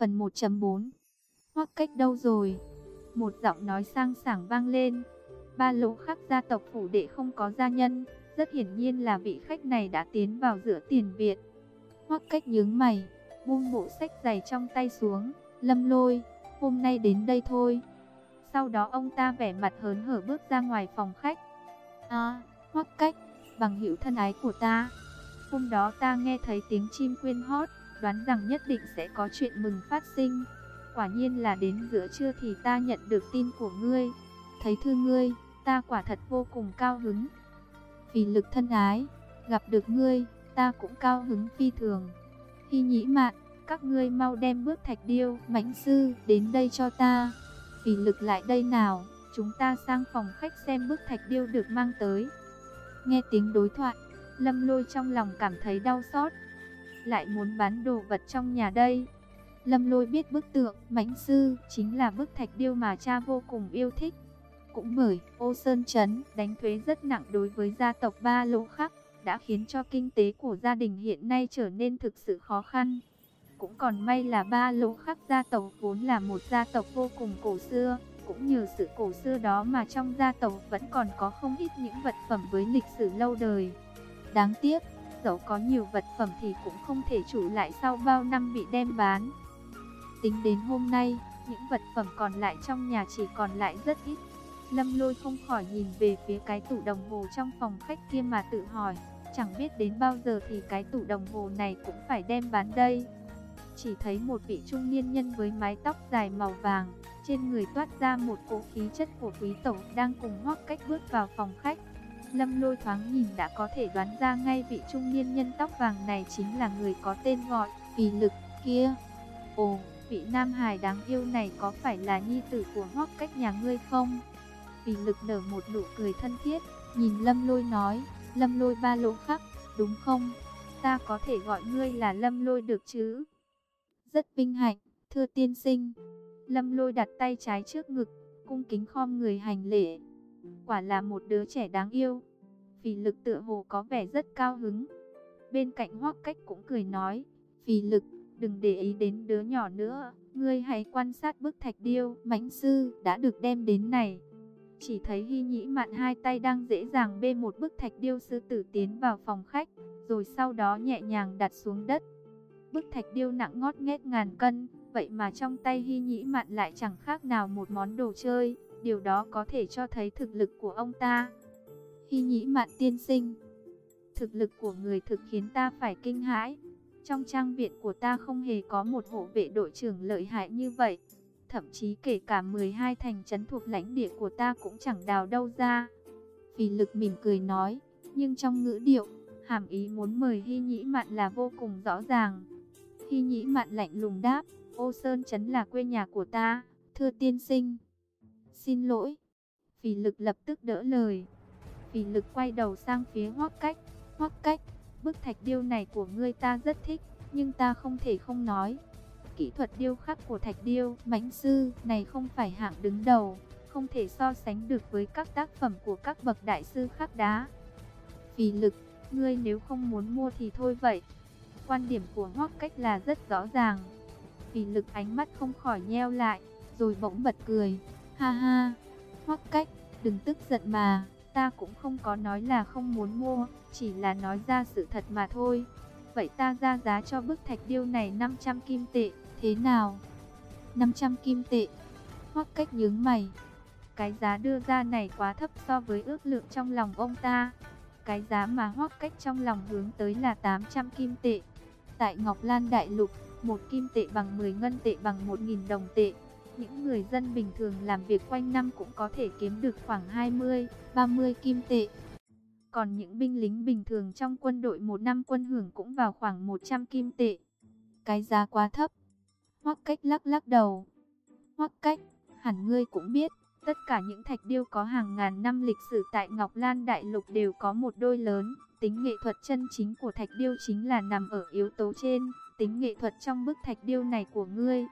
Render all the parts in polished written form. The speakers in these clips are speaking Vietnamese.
Phần 1.4. Hoắc Cách đâu rồi? Một giọng nói sang sảng vang lên. Ba Lỗ Khắc gia tộc phủ đệ không có gia nhân, rất hiển nhiên là vị khách này đã tiến vào giữa tiền viện. Hoắc Cách nhướng mày, buông bộ sách dày trong tay xuống. Lâm Lôi, hôm nay đến đây thôi. Sau đó ông ta vẻ mặt hớn hở bước ra ngoài phòng khách. À, Hoắc Cách, bằng hữu thân ái của ta. Hôm đó ta nghe thấy tiếng chim quyên hót, đoán rằng nhất định sẽ có chuyện mừng phát sinh. Quả nhiên là đến giữa trưa thì ta nhận được tin của ngươi. Thấy thư ngươi, ta quả thật vô cùng cao hứng. Vì Lực thân ái, gặp được ngươi, ta cũng cao hứng phi thường. Hy Nhĩ Mạn, các ngươi mau đem Bước Thạch Điêu, Mãnh Sư đến đây cho ta. Vì Lực lại đây nào, chúng ta sang phòng khách xem Bức Thạch Điêu được mang tới. Nghe tiếng đối thoại, Lâm Lôi trong lòng cảm thấy đau xót. Lại muốn bán đồ vật trong nhà đây. Lâm Lôi biết bức tượng Mãnh Sư chính là bức thạch điêu mà cha vô cùng yêu thích. Cũng bởi Ô Sơn Trấn đánh thuế rất nặng đối với gia tộc Ba Lỗ Khắc, đã khiến cho kinh tế của gia đình hiện nay trở nên thực sự khó khăn. Cũng còn may là Ba Lỗ Khắc gia tộc vốn là một gia tộc vô cùng cổ xưa. Cũng nhờ sự cổ xưa đó mà trong gia tộc vẫn còn có không ít những vật phẩm với lịch sử lâu đời. Đáng tiếc, dẫu có nhiều vật phẩm thì cũng không thể trụ lại sau bao năm bị đem bán. Tính đến hôm nay, những vật phẩm còn lại trong nhà chỉ còn lại rất ít. Lâm Lôi không khỏi nhìn về phía cái tủ đồng hồ trong phòng khách kia mà tự hỏi, chẳng biết đến bao giờ thì cái tủ đồng hồ này cũng phải đem bán đây. Chỉ thấy một vị trung niên nhân với mái tóc dài màu vàng, trên người toát ra một cỗ khí chất của quý tộc đang cùng Hoắc Cách bước vào phòng khách. Lâm Lôi thoáng nhìn đã có thể đoán ra ngay vị trung niên nhân tóc vàng này chính là người có tên gọi Vì Lực kia. Ồ, vị nam hài đáng yêu này có phải là nhi tử của Hoắc Cách nhà ngươi không? Vì Lực nở một nụ cười thân thiết, nhìn Lâm Lôi nói, Lâm Lôi Ba Lỗ Khắc, đúng không? Ta có thể gọi ngươi là Lâm Lôi được chứ? Rất vinh hạnh, thưa tiên sinh. Lâm Lôi đặt tay trái trước ngực, cung kính khom người hành lễ. Quả là một đứa trẻ đáng yêu. Vì Lực tựa hồ có vẻ rất cao hứng. Bên cạnh Hoắc Cách cũng cười nói, Vì Lực, đừng để ý đến đứa nhỏ nữa, ngươi hãy quan sát bức thạch điêu Mãnh Sư đã được đem đến này. Chỉ thấy Hy Nhĩ Mạn hai tay đang dễ dàng bê một bức thạch điêu sư tử tiến vào phòng khách, rồi sau đó nhẹ nhàng đặt xuống đất. Bức thạch điêu nặng ngót nghét ngàn cân, vậy mà trong tay Hy Nhĩ Mạn lại chẳng khác nào một món đồ chơi. Điều đó có thể cho thấy thực lực của ông ta. Hy Nhĩ Mạn tiên sinh, thực lực của người thực khiến ta phải kinh hãi. Trong trang viện của ta không hề có một hộ vệ đội trưởng lợi hại như vậy. Thậm chí kể cả 12 thành trấn thuộc lãnh địa của ta cũng chẳng đào đâu ra. Vì Lực mỉm cười nói, nhưng trong ngữ điệu, hàm ý muốn mời Hy Nhĩ Mạn là vô cùng rõ ràng. Hy Nhĩ Mạn lạnh lùng đáp, Ô Sơn Trấn là quê nhà của ta, thưa tiên sinh. Xin lỗi. Vì Lực lập tức đỡ lời. Vì Lực quay đầu sang phía Hoắc Cách. Hoắc Cách, bức thạch điêu này của ngươi ta rất thích, nhưng ta không thể không nói. Kỹ thuật điêu khắc của thạch điêu Mãnh Sư này không phải hạng đứng đầu, không thể so sánh được với các tác phẩm của các bậc đại sư khắc đá. Vì Lực, ngươi nếu không muốn mua thì thôi vậy. Quan điểm của Hoắc Cách là rất rõ ràng. Vì Lực ánh mắt không khỏi nheo lại, rồi bỗng bật cười. Ha ha, Hoắc Cách, đừng tức giận mà, ta cũng không có nói là không muốn mua, chỉ là nói ra sự thật mà thôi. Vậy ta ra giá cho bức thạch điêu này 500 kim tệ, thế nào? 500 kim tệ. Hoắc Cách nhướng mày. Cái giá đưa ra này quá thấp so với ước lượng trong lòng ông ta. Cái giá mà Hoắc Cách trong lòng hướng tới là 800 kim tệ. Tại Ngọc Lan Đại Lục, 1 kim tệ bằng 10 ngân tệ bằng 1.000 đồng tệ. Những người dân bình thường làm việc quanh năm cũng có thể kiếm được khoảng 20, 30 kim tệ. Còn những binh lính bình thường trong quân đội một năm quân hưởng cũng vào khoảng 100 kim tệ. Cái giá quá thấp. Hoắc Cách lắc lắc đầu. Hoắc Cách, hẳn ngươi cũng biết, tất cả những thạch điêu có hàng ngàn năm lịch sử tại Ngọc Lan Đại Lục đều có một đôi lớn. Tính nghệ thuật chân chính của thạch điêu chính là nằm ở yếu tố trên. Tính nghệ thuật trong bức thạch điêu này của ngươi.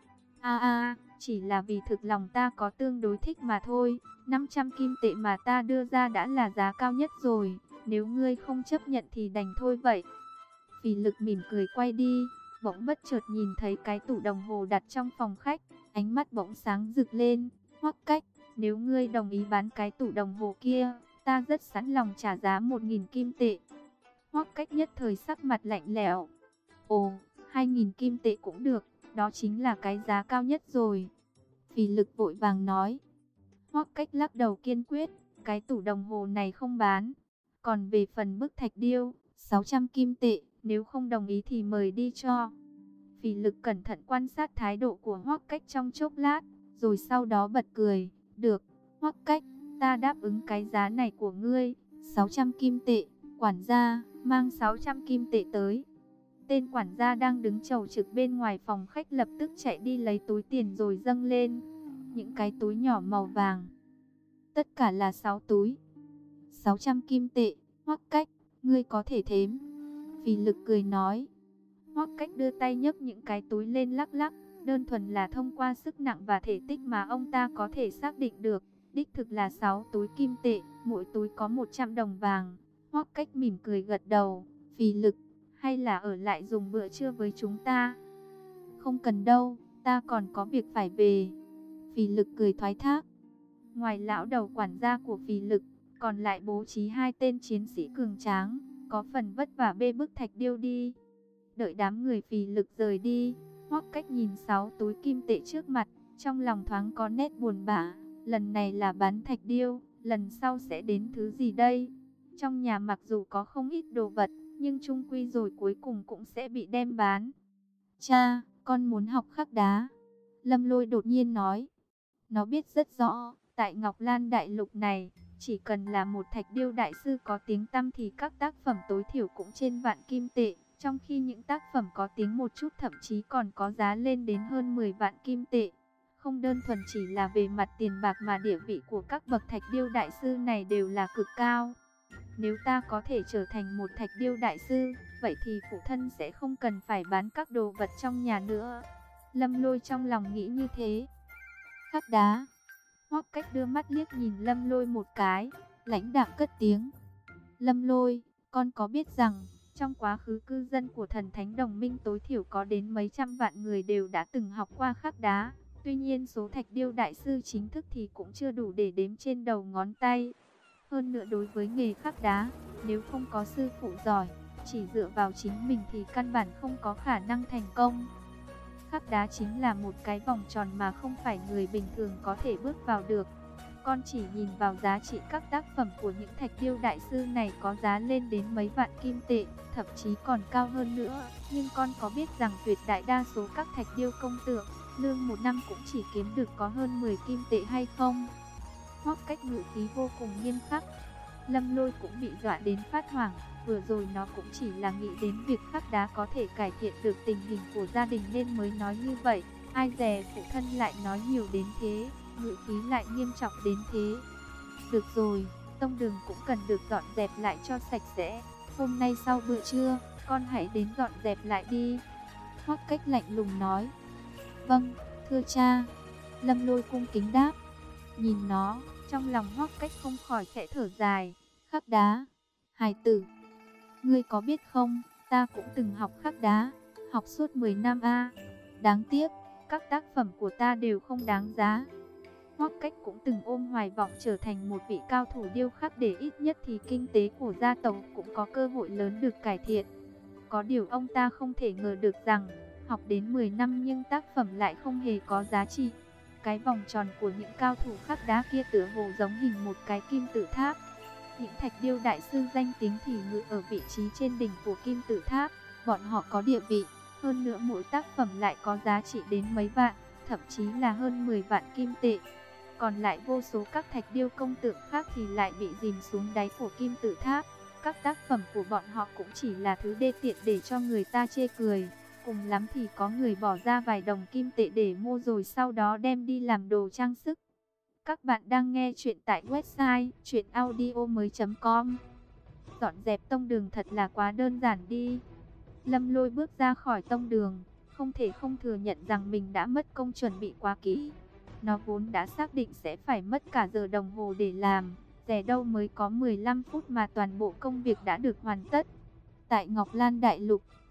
Chỉ là vì thực lòng ta có tương đối thích mà thôi. 500 kim tệ mà ta đưa ra đã là giá cao nhất rồi. Nếu ngươi không chấp nhận thì đành thôi vậy. Vì Lực mỉm cười quay đi. bỗng bất chợt nhìn thấy cái tủ đồng hồ đặt trong phòng khách, ánh mắt bỗng sáng rực lên. Hoắc Cách, nếu ngươi đồng ý bán cái tủ đồng hồ kia, ta rất sẵn lòng trả giá 1.000 kim tệ. Hoắc Cách nhất thời sắc mặt lạnh lẽo. Ồ, 2.000 kim tệ cũng được, đó chính là cái giá cao nhất rồi. Phì Lực vội vàng nói. Hoắc Cách lắc đầu kiên quyết, cái tủ đồng hồ này không bán. Còn về phần bức thạch điêu, 600 kim tệ, nếu không đồng ý thì mời đi cho. Phì Lực cẩn thận quan sát thái độ của Hoắc Cách trong chốc lát, rồi sau đó bật cười. Được, Hoắc Cách, ta đáp ứng cái giá này của ngươi, 600 kim tệ. Quản gia, mang 600 kim tệ tới. Tên quản gia đang đứng chầu trực bên ngoài phòng khách lập tức chạy đi lấy túi tiền rồi dâng lên. Những cái túi nhỏ màu vàng. Tất cả là 6 túi. 600 kim tệ, Hoắc Cách, ngươi có thể thếm. Phì Lực cười nói. Hoắc Cách đưa tay nhấc những cái túi lên lắc lắc. Đơn thuần là thông qua sức nặng và thể tích mà ông ta có thể xác định được. Đích thực là 6 túi kim tệ, mỗi túi có 100 đồng vàng. Hoắc Cách mỉm cười gật đầu. Phì Lực, hay là ở lại dùng bữa trưa với chúng ta? Không cần đâu, ta còn có việc phải về. Phì Lực cười thoái thác. Ngoài lão đầu quản gia của Phì Lực, còn lại bố trí 2 tên chiến sĩ cường tráng, có phần vất vả bê bức thạch điêu đi. Đợi đám người Phì Lực rời đi, Hoắc Cách nhìn 6 túi kim tệ trước mặt, trong lòng thoáng có nét buồn bã. Lần này là bán thạch điêu, lần sau sẽ đến thứ gì đây? Trong nhà mặc dù có không ít đồ vật, nhưng chung quy rồi cuối cùng cũng sẽ bị đem bán. Cha, con muốn học khắc đá. Lâm Lôi đột nhiên nói. Nó biết rất rõ, tại Ngọc Lan Đại Lục này, chỉ cần là một thạch điêu đại sư có tiếng tăm thì các tác phẩm tối thiểu cũng trên vạn kim tệ. Trong khi những tác phẩm có tiếng một chút thậm chí còn có giá lên đến hơn 10 vạn kim tệ. Không đơn thuần chỉ là về mặt tiền bạc mà địa vị của các bậc thạch điêu đại sư này đều là cực cao. Nếu ta có thể trở thành một thạch điêu đại sư, vậy thì phụ thân sẽ không cần phải bán các đồ vật trong nhà nữa. Lâm Lôi trong lòng nghĩ như thế. Khắc đá. Hoắc Cách đưa mắt liếc nhìn Lâm Lôi một cái, lãnh đạm cất tiếng. Lâm Lôi, con có biết rằng, trong quá khứ cư dân của Thần Thánh Đồng Minh tối thiểu có đến mấy trăm vạn người đều đã từng học qua khắc đá. Tuy nhiên số thạch điêu đại sư chính thức thì cũng chưa đủ để đếm trên đầu ngón tay. Hơn nữa đối với nghề khắc đá, nếu không có sư phụ giỏi, chỉ dựa vào chính mình thì căn bản không có khả năng thành công. Khắc đá chính là một cái vòng tròn mà không phải người bình thường có thể bước vào được. Con chỉ nhìn vào giá trị các tác phẩm của những thạch điêu đại sư này có giá lên đến mấy vạn kim tệ, thậm chí còn cao hơn nữa. Nhưng con có biết rằng tuyệt đại đa số các thạch điêu công tượng, lương một năm cũng chỉ kiếm được có hơn 10 kim tệ hay không? Hoắc Cách ngữ khí vô cùng nghiêm khắc. Lâm Lôi cũng bị dọa đến phát hoảng. Vừa rồi nó cũng chỉ là nghĩ đến việc khắc đá có thể cải thiện được tình hình của gia đình nên mới nói như vậy. Ai dè phụ thân lại nói nhiều đến thế, ngữ khí lại nghiêm trọng đến thế. Được rồi, tông đường cũng cần được dọn dẹp lại cho sạch sẽ. Hôm nay sau bữa trưa, con hãy đến dọn dẹp lại đi. Hoắc Cách lạnh lùng nói. Vâng, thưa cha. Lâm Lôi cung kính đáp. Nhìn nó, trong lòng Hoắc Cách không khỏi khẽ thở dài. Khắc đá. Hài tử, ngươi có biết không, ta cũng từng học khắc đá, học suốt 10 năm a. Đáng tiếc, các tác phẩm của ta đều không đáng giá. Hoắc Cách cũng từng ôm hoài vọng trở thành một vị cao thủ điêu khắc để ít nhất thì kinh tế của gia tộc cũng có cơ hội lớn được cải thiện. Có điều ông ta không thể ngờ được rằng, học đến 10 năm nhưng tác phẩm lại không hề có giá trị. Cái vòng tròn của những cao thủ khắc đá kia tựa hồ giống hình một cái kim tự tháp. Những thạch điêu đại sư danh tiếng thì ngự ở vị trí trên đỉnh của kim tự tháp. Bọn họ có địa vị, hơn nữa mỗi tác phẩm lại có giá trị đến mấy vạn, thậm chí là hơn 10 vạn kim tệ. Còn lại vô số các thạch điêu công tượng khác thì lại bị dìm xuống đáy của kim tự tháp. Các tác phẩm của bọn họ cũng chỉ là thứ đê tiện để cho người ta chê cười. Cùng lắm thì có người bỏ ra vài đồng kim tệ để mua rồi sau đó đem đi làm đồ trang sức. Các bạn đang nghe chuyện tại website chuyenaudio.com. Dọn dẹp tông đường thật là quá đơn giản đi. Lâm Lôi bước ra khỏi tông đường, không thể không thừa nhận rằng mình đã mất công chuẩn bị quá kỹ. Nó vốn đã xác định sẽ phải mất cả giờ đồng hồ để làm, rẻ đâu mới có 15 phút mà toàn bộ công việc đã được hoàn tất. Tại Ngọc Lan Đại Lục,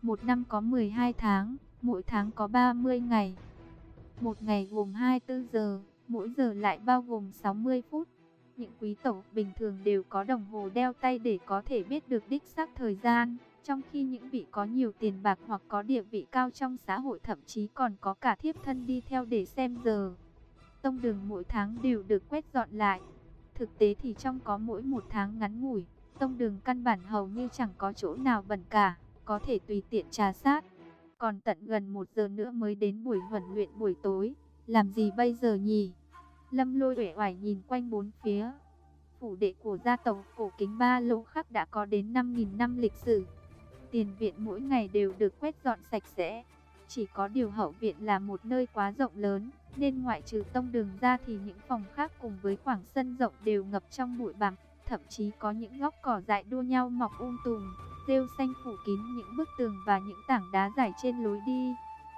Một năm có 12 tháng, mỗi tháng có 30 ngày. Một ngày gồm 24 giờ, mỗi giờ lại bao gồm 60 phút. Những quý tộc bình thường đều có đồng hồ đeo tay để có thể biết được đích xác thời gian, trong khi những vị có nhiều tiền bạc hoặc có địa vị cao trong xã hội thậm chí còn có cả thiếp thân đi theo để xem giờ. Tông đường mỗi tháng đều được quét dọn lại. Thực tế thì trong có mỗi một tháng ngắn ngủi, tông đường căn bản hầu như chẳng có chỗ nào bẩn cả, có thể tùy tiện trà sát. Còn tận gần 1 giờ nữa mới đến buổi huấn luyện buổi tối, làm gì bây giờ nhỉ? Lâm Lôi uể oải nhìn quanh bốn phía. Phủ đệ của gia tộc cổ kính Ba Lỗ Khắc đã có đến 5.000 năm lịch sử. Tiền viện mỗi ngày đều được quét dọn sạch sẽ. Chỉ có điều hậu viện là một nơi quá rộng lớn, nên ngoại trừ tông đường ra thì những phòng khác cùng với khoảng sân rộng đều ngập trong bụi bặm. Thậm chí có những góc cỏ dại đua nhau mọc tùm, rêu xanh phủ kín những bức tường và những tảng đá dài trên lối đi.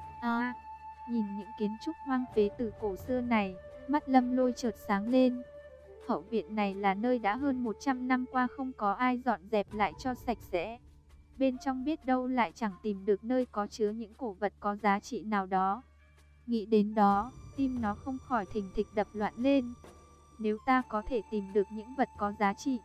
Nhìn những kiến trúc hoang phế từ cổ xưa này, mắt Lâm Lôi chợt sáng lên. Hậu viện này là nơi đã hơn 100 năm qua không có ai dọn dẹp lại cho sạch sẽ. Bên trong biết đâu lại chẳng tìm được nơi có chứa những cổ vật có giá trị nào đó. Nghĩ đến đó, tim nó không khỏi thình thịch đập loạn lên. Nếu ta có thể tìm được những vật có giá trị,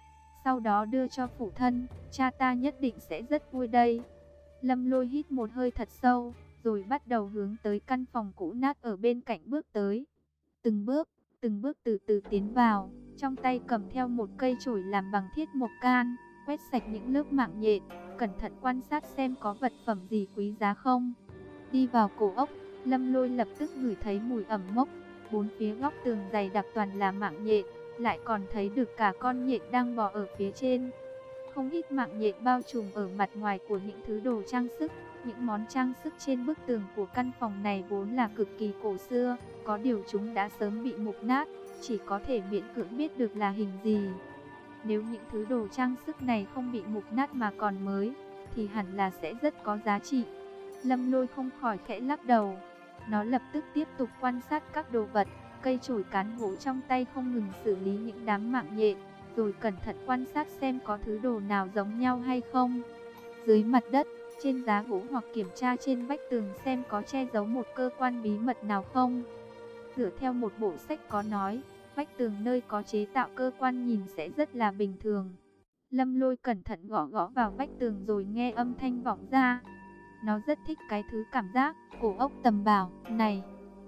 sau đó đưa cho phụ thân, cha ta nhất định sẽ rất vui đây. Lâm Lôi hít một hơi thật sâu, rồi bắt đầu hướng tới căn phòng cũ nát ở bên cạnh bước tới. Từng bước từ từ tiến vào, trong tay cầm theo một cây chổi làm bằng thiết mộc can, quét sạch những lớp mạng nhện, cẩn thận quan sát xem có vật phẩm gì quý giá không. Đi vào cổ ốc, Lâm Lôi lập tức ngửi thấy mùi ẩm mốc, bốn phía góc tường dày đặc toàn là mạng nhện, lại còn thấy được cả con nhện đang bò ở phía trên. Không ít mạng nhện bao trùm ở mặt ngoài của những thứ đồ trang sức. Những món trang sức trên bức tường của căn phòng này vốn là cực kỳ cổ xưa, có điều chúng đã sớm bị mục nát, chỉ có thể miễn cưỡng biết được là hình gì. Nếu những thứ đồ trang sức này không bị mục nát mà còn mới, thì hẳn là sẽ rất có giá trị. Lâm Lôi không khỏi khẽ lắc đầu. Nó lập tức tiếp tục quan sát các đồ vật, cây chổi cán gỗ trong tay không ngừng xử lý những đám mạng nhện, rồi cẩn thận quan sát xem có thứ đồ nào giống nhau hay không. Dưới mặt đất, trên giá gỗ hoặc kiểm tra trên vách tường xem có che giấu một cơ quan bí mật nào không. Dựa theo một bộ sách có nói, vách tường nơi có chế tạo cơ quan nhìn sẽ rất là bình thường. Lâm Lôi cẩn thận gõ gõ vào vách tường rồi nghe âm thanh vọng ra. Nó rất thích cái thứ cảm giác cổ ốc tầm bảo này.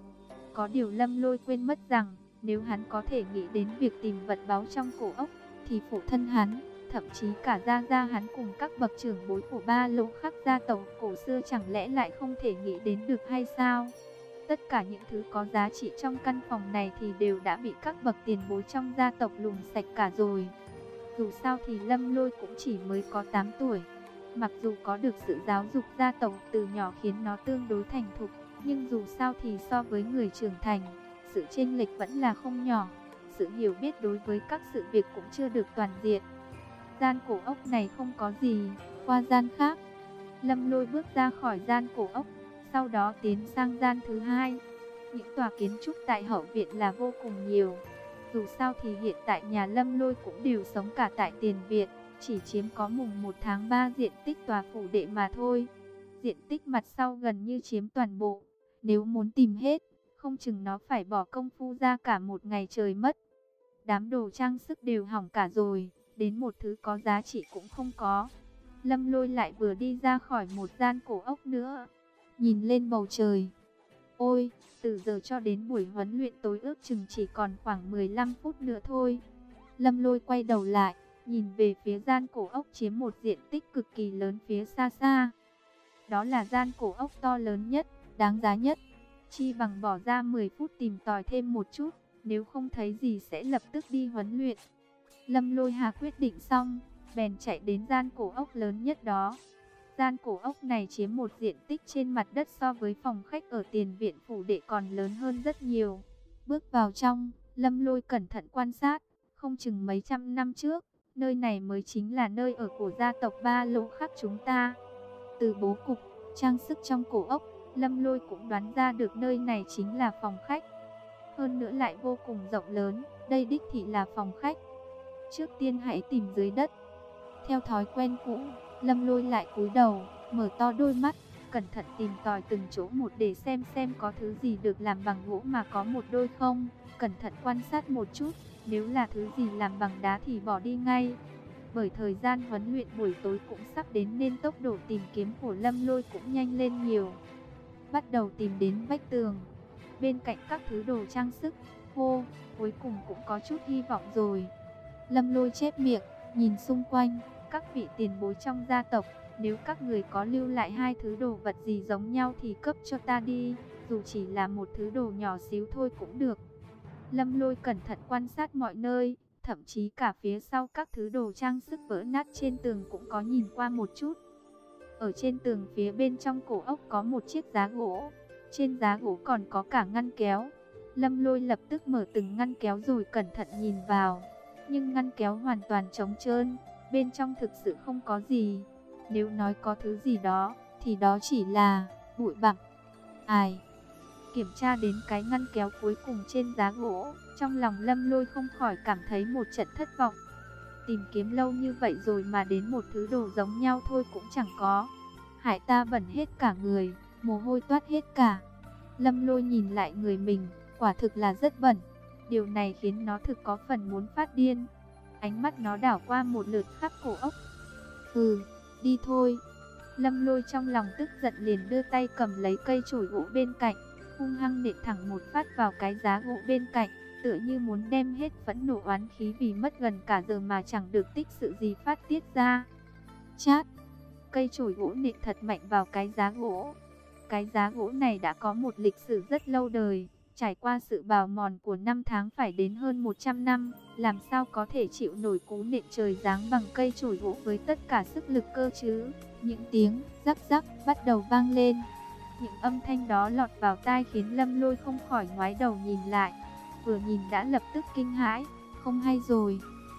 Có điều Lâm Lôi quên mất rằng, nếu hắn có thể nghĩ đến việc tìm vật báu trong cổ ốc, thì phụ thân hắn, thậm chí cả gia gia hắn cùng các bậc trưởng bối của Ba Lỗ Khắc gia tộc cổ xưa chẳng lẽ lại không thể nghĩ đến được hay sao? Tất cả những thứ có giá trị trong căn phòng này thì đều đã bị các bậc tiền bối trong gia tộc lùng sạch cả rồi. Dù sao thì Lâm Lôi cũng chỉ mới có 8 tuổi. Mặc dù có được sự giáo dục gia tộc từ nhỏ khiến nó tương đối thành thục, nhưng dù sao thì so với người trưởng thành, sự chênh lệch vẫn là không nhỏ. Sự hiểu biết đối với các sự việc cũng chưa được toàn diện. Gian cổ ốc này không có gì, qua gian khác. Lâm Lôi bước ra khỏi gian cổ ốc, sau đó tiến sang gian thứ hai. Những tòa kiến trúc tại hậu viện là vô cùng nhiều. Dù sao thì hiện tại nhà Lâm Lôi cũng đều sống cả tại tiền viện, chỉ chiếm có mùng 1 tháng 3 diện tích tòa phủ đệ mà thôi. Diện tích mặt sau gần như chiếm toàn bộ. Nếu muốn tìm hết, không chừng nó phải bỏ công phu ra cả một ngày trời mất. Đám đồ trang sức đều hỏng cả rồi, đến một thứ có giá trị cũng không có. Lâm Lôi lại vừa đi ra khỏi một gian cổ ốc nữa, nhìn lên bầu trời. Ôi, từ giờ cho đến buổi huấn luyện tối ước chừng chỉ còn khoảng 15 phút nữa thôi. Lâm Lôi quay đầu lại, nhìn về phía gian cổ ốc chiếm một diện tích cực kỳ lớn phía xa xa. Đó là gian cổ ốc to lớn nhất, đáng giá nhất. Chi bằng bỏ ra 10 phút tìm tòi thêm một chút, nếu không thấy gì sẽ lập tức đi huấn luyện. Lâm Lôi Hà quyết định xong, bèn chạy đến gian cổ ốc lớn nhất đó. Gian cổ ốc này chiếm một diện tích trên mặt đất so với phòng khách ở tiền viện phủ đệ còn lớn hơn rất nhiều. Bước vào trong, Lâm Lôi cẩn thận quan sát, không chừng mấy trăm năm trước, nơi này mới chính là nơi ở của gia tộc Ba Lỗ Khắc chúng ta. Từ bố cục, trang sức trong cổ ốc, Lâm Lôi cũng đoán ra được nơi này chính là phòng khách. Hơn nữa lại vô cùng rộng lớn, đây đích thị là phòng khách. Trước tiên hãy tìm dưới đất. Theo thói quen cũ, Lâm Lôi lại cúi đầu, mở to đôi mắt, cẩn thận tìm tòi từng chỗ một để xem có thứ gì được làm bằng gỗ mà có một đôi không. Cẩn thận quan sát một chút, nếu là thứ gì làm bằng đá thì bỏ đi ngay. Bởi thời gian huấn luyện buổi tối cũng sắp đến nên tốc độ tìm kiếm của Lâm Lôi cũng nhanh lên nhiều. Bắt đầu tìm đến vách tường, bên cạnh các thứ đồ trang sức. Hô, cuối cùng cũng có chút hy vọng rồi. Lâm Lôi chép miệng, nhìn xung quanh, các vị tiền bối trong gia tộc, nếu các người có lưu lại hai thứ đồ vật gì giống nhau thì cấp cho ta đi, dù chỉ là một thứ đồ nhỏ xíu thôi cũng được. Lâm Lôi cẩn thận quan sát mọi nơi, thậm chí cả phía sau các thứ đồ trang sức vỡ nát trên tường cũng có nhìn qua một chút. Ở trên tường phía bên trong cổ ốc có một chiếc giá gỗ, trên giá gỗ còn có cả ngăn kéo. Lâm Lôi lập tức mở từng ngăn kéo rồi cẩn thận nhìn vào, nhưng ngăn kéo hoàn toàn trống trơn, bên trong thực sự không có gì. Nếu nói có thứ gì đó, thì đó chỉ là bụi bặm. Ai? Kiểm tra đến cái ngăn kéo cuối cùng trên giá gỗ, trong lòng Lâm Lôi không khỏi cảm thấy một trận thất vọng. Tìm kiếm lâu như vậy rồi mà đến một thứ đồ giống nhau thôi cũng chẳng có. Hại ta bẩn hết cả người, mồ hôi toát hết cả. Lâm Lôi nhìn lại người mình, quả thực là rất bẩn. Điều này khiến nó thực có phần muốn phát điên. Ánh mắt nó đảo qua một lượt khắp cổ ốc. Đi thôi. Lâm Lôi trong lòng tức giận liền đưa tay cầm lấy cây chổi gỗ bên cạnh, hung hăng nện thẳng một phát vào cái giá gỗ bên cạnh, tựa như muốn đem hết phẫn nộ oán khí vì mất gần cả giờ mà chẳng được tích sự gì phát tiết ra. Chát! Cây chổi gỗ nện thật mạnh vào cái giá gỗ. Cái giá gỗ này đã có một lịch sử rất lâu đời, trải qua sự bào mòn của năm tháng phải đến hơn 100 năm, làm sao có thể chịu nổi cú nện trời giáng bằng cây chổi gỗ với tất cả sức lực cơ chứ. Những tiếng rắc rắc bắt đầu vang lên. Những âm thanh đó lọt vào tai khiến Lâm Lôi không khỏi ngoái đầu nhìn lại. Vừa nhìn đã lập tức kinh hãi, không hay rồi.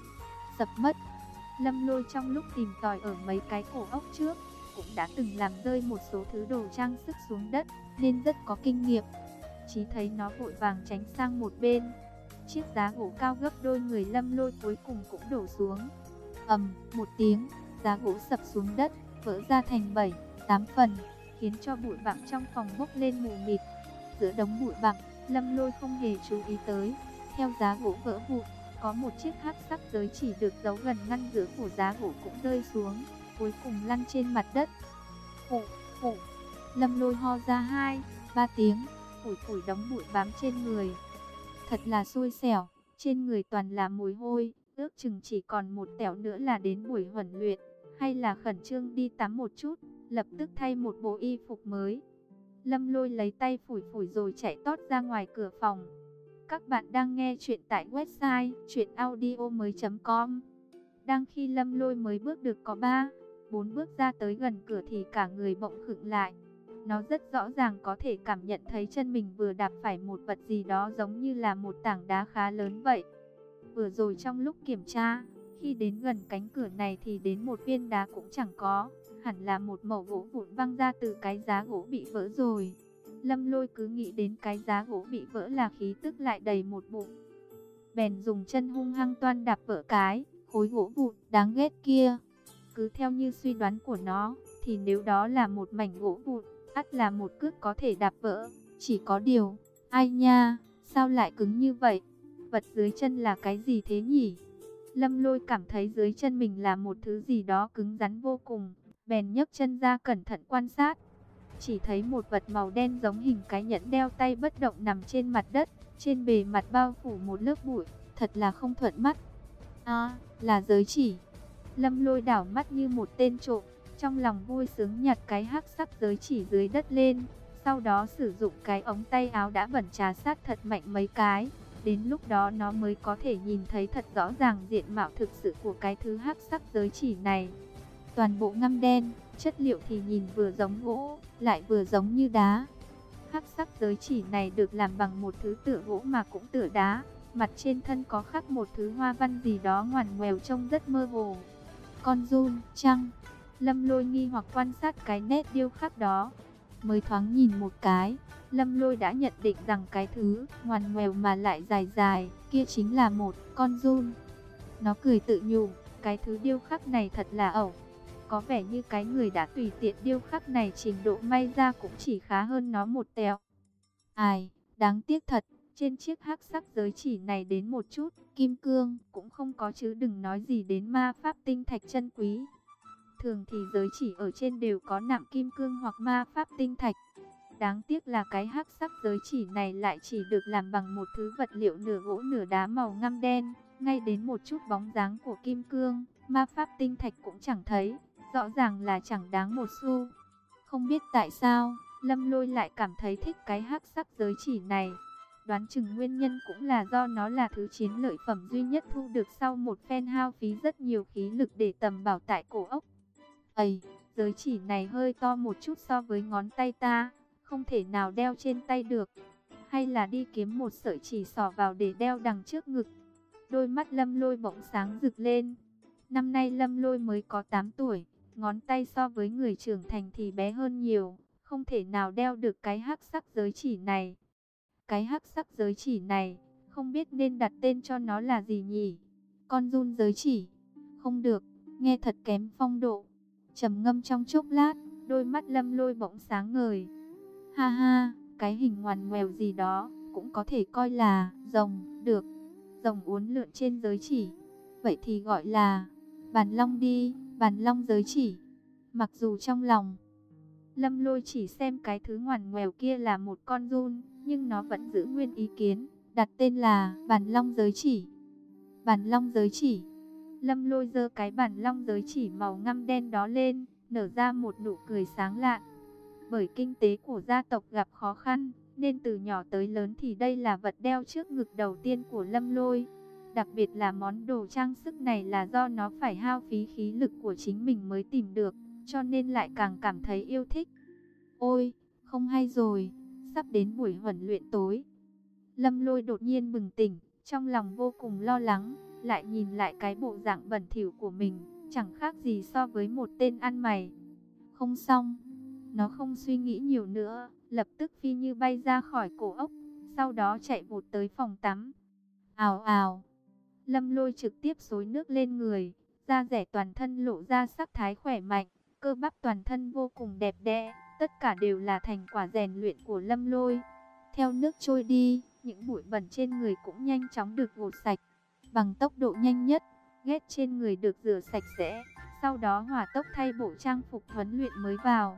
Sập mất. Lâm Lôi trong lúc tìm tòi ở mấy cái cổ ốc trước, cũng đã từng làm rơi một số thứ đồ trang sức xuống đất, nên rất có kinh nghiệm. Chỉ thấy nó vội vàng tránh sang một bên. Chiếc giá gỗ cao gấp đôi người Lâm Lôi cuối cùng cũng đổ xuống. Ầm một tiếng, giá gỗ sập xuống đất, vỡ ra thành 7-8 phần, khiến cho bụi bặm trong phòng bốc lên mù mịt. Giữa đống bụi bặm, Lâm Lôi không hề chú ý tới, theo giá gỗ vỡ vụn, có một chiếc hắc sắc giới chỉ được giấu gần ngăn giữa của giá gỗ cũng rơi xuống, cuối cùng lăn trên mặt đất. Khụ, khụ. Lâm Lôi ho ra 2-3 tiếng, phủi phủi đống bụi bám trên người. Thật là xui xẻo, trên người toàn là mùi hôi, ước chừng chỉ còn một tẹo nữa là đến buổi huấn luyện, hay là khẩn trương đi tắm một chút, lập tức thay một bộ y phục mới. Lâm Lôi lấy tay phủi phủi rồi chạy tót ra ngoài cửa phòng. Các bạn đang nghe chuyện tại website chuyenaudio.com. Đang khi Lâm Lôi mới bước được có 3-4 bước ra tới gần cửa thì cả người bỗng khựng lại. Nó rất rõ ràng có thể cảm nhận thấy chân mình vừa đạp phải một vật gì đó giống như là một tảng đá khá lớn vậy. Vừa rồi trong lúc kiểm tra, khi đến gần cánh cửa này thì đến một viên đá cũng chẳng có, hẳn là một mẩu gỗ vụn văng ra từ cái giá gỗ bị vỡ rồi. Lâm Lôi cứ nghĩ đến cái giá gỗ bị vỡ là khí tức lại đầy một bụng. Bèn dùng chân hung hăng toan đạp vỡ cái khối gỗ vụn đáng ghét kia. Cứ theo như suy đoán của nó, thì nếu đó là một mảnh gỗ vụn, ắt là một cước có thể đạp vỡ. Chỉ có điều, ai nha, sao lại cứng như vậy? Vật dưới chân là cái gì thế nhỉ? Lâm Lôi cảm thấy dưới chân mình là một thứ gì đó cứng rắn vô cùng, bèn nhấc chân ra cẩn thận quan sát. Chỉ thấy một vật màu đen giống hình cái nhẫn đeo tay bất động nằm trên mặt đất, trên bề mặt bao phủ một lớp bụi, thật là không thuận mắt. À, là giới chỉ. Lâm Lôi đảo mắt như một tên trộm, trong lòng vui sướng nhặt cái hắc sắc giới chỉ dưới đất lên, sau đó sử dụng cái ống tay áo đã bẩn trà sát thật mạnh mấy cái. Đến lúc đó nó mới có thể nhìn thấy thật rõ ràng diện mạo thực sự của cái thứ hắc sắc giới chỉ này. Toàn bộ ngăm đen, chất liệu thì nhìn vừa giống gỗ, lại vừa giống như đá. Hắc sắc giới chỉ này được làm bằng một thứ tựa gỗ mà cũng tựa đá, mặt trên thân có khắc một thứ hoa văn gì đó ngoằn ngoèo trông rất mơ hồ. Con giun, chăng? Lâm Lôi nghi hoặc quan sát cái nét điêu khắc đó. Mới thoáng nhìn một cái, Lâm Lôi đã nhận định rằng cái thứ ngoằn ngoèo mà lại dài dài kia chính là một con giun. Nó cười tự nhủ, cái thứ điêu khắc này thật là ẩu. Có vẻ như cái người đã tùy tiện điêu khắc này trình độ may ra cũng chỉ khá hơn nó một tẹo. Ai, đáng tiếc thật, trên chiếc hắc sắc giới chỉ này đến một chút kim cương cũng không có, chứ đừng nói gì đến ma pháp tinh thạch chân quý. Thường thì giới chỉ ở trên đều có nạm kim cương hoặc ma pháp tinh thạch. Đáng tiếc là cái hắc sắc giới chỉ này lại chỉ được làm bằng một thứ vật liệu nửa gỗ nửa đá màu ngăm đen, ngay đến một chút bóng dáng của kim cương, ma pháp tinh thạch cũng chẳng thấy, rõ ràng là chẳng đáng một xu. Không biết tại sao, Lâm Lôi lại cảm thấy thích cái hắc sắc giới chỉ này. Đoán chừng nguyên nhân cũng là do nó là thứ chiến lợi phẩm duy nhất thu được sau một phen hao phí rất nhiều khí lực để tầm bảo tại cổ ốc. Ây, giới chỉ này hơi to một chút so với ngón tay ta, không thể nào đeo trên tay được. Hay là đi kiếm một sợi chỉ xỏ vào để đeo đằng trước ngực. Đôi mắt Lâm Lôi bỗng sáng rực lên. Năm nay Lâm Lôi mới có 8 tuổi, ngón tay so với người trưởng thành thì bé hơn nhiều, không thể nào đeo được cái hắc sắc giới chỉ này. Cái hắc sắc giới chỉ này, không biết nên đặt tên cho nó là gì nhỉ? Con giun giới chỉ? Không được, nghe thật kém phong độ. Trầm ngâm trong chốc lát, đôi mắt Lâm Lôi bỗng sáng ngời. Ha ha, cái hình ngoằn ngoèo gì đó, cũng có thể coi là rồng, được. Rồng uốn lượn trên giới chỉ. Vậy thì gọi là bàn long đi, bàn long giới chỉ. Mặc dù trong lòng Lâm Lôi chỉ xem cái thứ ngoằn ngoèo kia là một con giun, nhưng nó vẫn giữ nguyên ý kiến, đặt tên là bàn long giới chỉ. Bàn long giới chỉ. Lâm Lôi giơ cái bàn long giới chỉ màu ngăm đen đó lên, nở ra một nụ cười sáng lạn. Bởi kinh tế của gia tộc gặp khó khăn, nên từ nhỏ tới lớn thì đây là vật đeo trước ngực đầu tiên của Lâm Lôi. Đặc biệt là món đồ trang sức này là do nó phải hao phí khí lực của chính mình mới tìm được, cho nên lại càng cảm thấy yêu thích. Ôi, không hay rồi, sắp đến buổi huấn luyện tối. Lâm Lôi đột nhiên bừng tỉnh, trong lòng vô cùng lo lắng, lại nhìn lại cái bộ dạng bẩn thỉu của mình, chẳng khác gì so với một tên ăn mày. Không xong, nó không suy nghĩ nhiều nữa, lập tức phi như bay ra khỏi cổ ốc, sau đó chạy vụt tới phòng tắm. Ào ào, Lâm Lôi trực tiếp xối nước lên người, da dẻ toàn thân lộ ra sắc thái khỏe mạnh, cơ bắp toàn thân vô cùng đẹp đẽ, tất cả đều là thành quả rèn luyện của Lâm Lôi. Theo nước trôi đi, những bụi bẩn trên người cũng nhanh chóng được gột sạch, bằng tốc độ nhanh nhất, ghét trên người được rửa sạch sẽ, sau đó hỏa tốc thay bộ trang phục huấn luyện mới vào.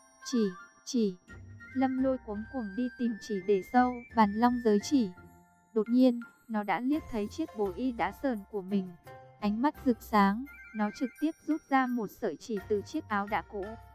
Chỉ, Lâm Lôi cuống cuồng đi tìm chỉ để sâu, bàn long giới chỉ. Đột nhiên, nó đã liếc thấy chiếc bố y đã sờn của mình. Ánh mắt rực sáng, nó trực tiếp rút ra một sợi chỉ từ chiếc áo đã cũ,